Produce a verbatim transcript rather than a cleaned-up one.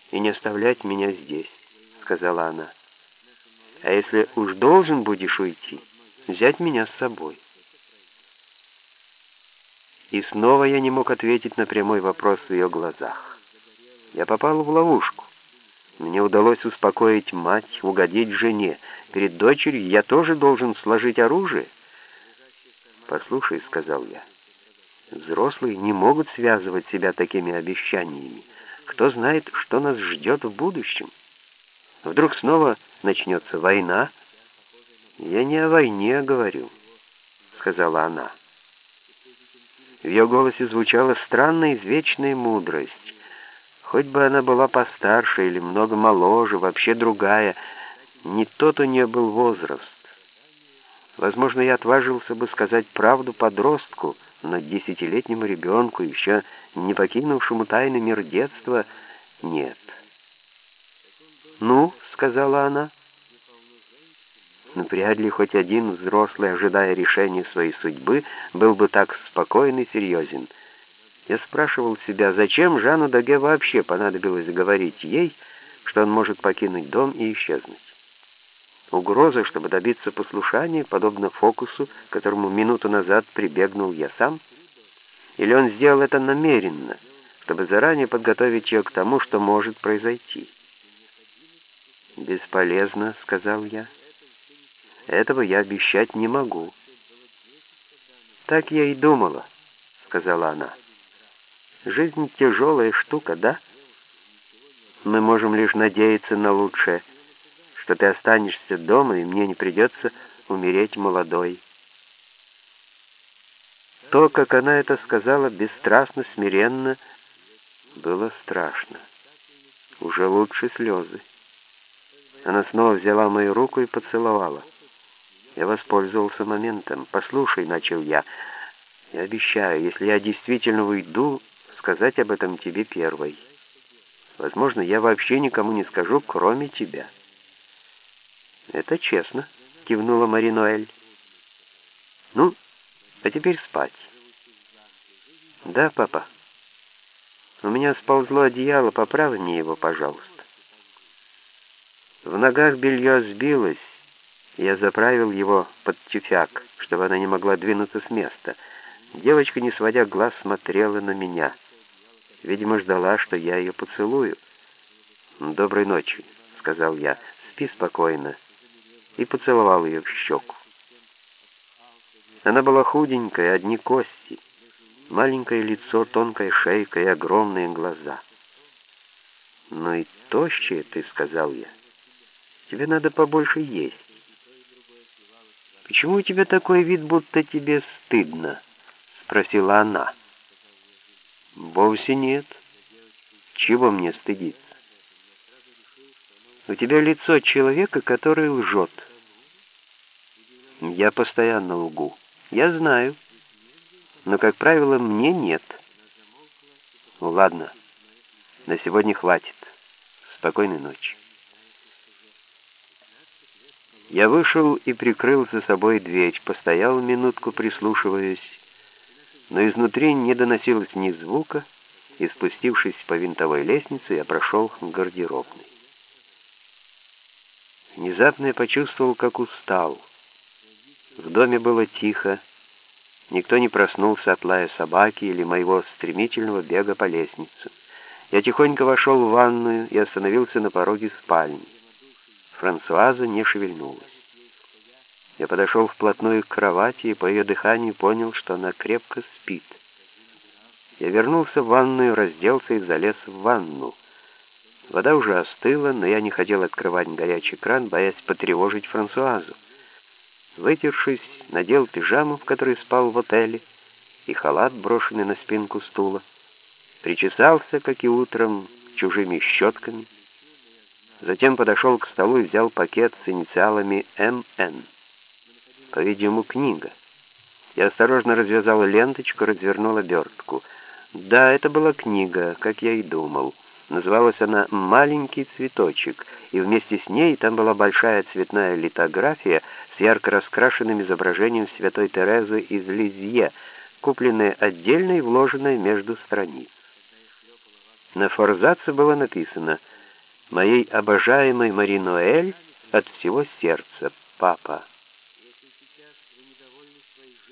и не оставлять меня здесь», — сказала она. «А если уж должен будешь уйти, взять меня с собой». И снова я не мог ответить на прямой вопрос в ее глазах. Я попал в ловушку. Мне удалось успокоить мать, угодить жене. Перед дочерью я тоже должен сложить оружие. «Послушай», — сказал я, — «взрослые не могут связывать себя такими обещаниями. Кто знает, что нас ждет в будущем? Вдруг снова начнется война?» «Я не о войне говорю», — сказала она. В ее голосе звучала странная извечная мудрость. Хоть бы она была постарше или много моложе, вообще другая, не тот у нее был возраст. Возможно, я отважился бы сказать правду подростку, но десятилетнему ребенку, еще не покинувшему тайный мир детства, нет. «Ну», — сказала она, — «но вряд ли хоть один взрослый, ожидая решения своей судьбы, был бы так спокоен и серьезен». Я спрашивал себя, зачем Жану Даге вообще понадобилось говорить ей, что он может покинуть дом и исчезнуть. Угроза, чтобы добиться послушания, подобно фокусу, к которому минуту назад прибегнул я сам? Или он сделал это намеренно, чтобы заранее подготовить ее к тому, что может произойти? «Бесполезно», — сказал я. «Этого я обещать не могу». «Так я и думала», — сказала она. «Жизнь тяжелая штука, да? Мы можем лишь надеяться на лучшее, что ты останешься дома, и мне не придется умереть молодой». То, как она это сказала, бесстрастно, смиренно, было страшно. Уже лучше слезы. Она снова взяла мою руку и поцеловала. Я воспользовался моментом. «Послушай», — начал я, — «я обещаю, если я действительно уйду, сказать об этом тебе первой. Возможно, я вообще никому не скажу, кроме тебя». «Это честно», — кивнула Мари Ноэль. «Ну, а теперь спать». «Да, папа. У меня сползло одеяло, поправь мне его, пожалуйста». В ногах белье сбилось, и я заправил его под тюфяк, чтобы она не могла двинуться с места. Девочка, не сводя глаз, смотрела на меня. Видимо, ждала, что я ее поцелую. «Доброй ночи», — сказал я, — «спи спокойно», и поцеловал ее в щеку. Она была худенькая, одни кости, маленькое лицо, тонкая шейка и огромные глаза. «Ну и тощая ты», — сказал я, — «тебе надо побольше есть». «Почему у тебя такой вид, будто тебе стыдно?» — спросила она. «Вовсе нет. Чего мне стыдиться? У тебя лицо человека, который лжет». «Я постоянно лгу. Я знаю. Но, как правило, мне нет». «Ну, ладно. На сегодня хватит. Спокойной ночи». Я вышел и прикрыл за собой дверь, постоял минутку, прислушиваясь, но изнутри не доносилось ни звука, и, спустившись по винтовой лестнице, я прошел к гардеробной. Внезапно я почувствовал, как устал. В доме было тихо, никто не проснулся от лая собаки или моего стремительного бега по лестнице. Я тихонько вошел в ванную и остановился на пороге спальни. Франсуаза не шевельнулась. Я подошел вплотную к кровати и по ее дыханию понял, что она крепко спит. Я вернулся в ванную, разделся и залез в ванну. Вода уже остыла, но я не хотел открывать горячий кран, боясь потревожить Франсуазу. Вытершись, надел пижаму, в которой спал в отеле, и халат, брошенный на спинку стула. Причесался, как и утром, чужими щетками. Затем подошел к столу и взял пакет с инициалами М Н. По-видимому, книга. Я осторожно развязал ленточку, развернул обертку. Да, это была книга, как я и думал. Называлась она «Маленький цветочек», и вместе с ней там была большая цветная литография с ярко раскрашенным изображением святой Терезы из Лизье, купленная отдельно и вложенная между страниц. На форзаце было написано: Моей обожаемой Мари Ноэль от всего сердца, папа.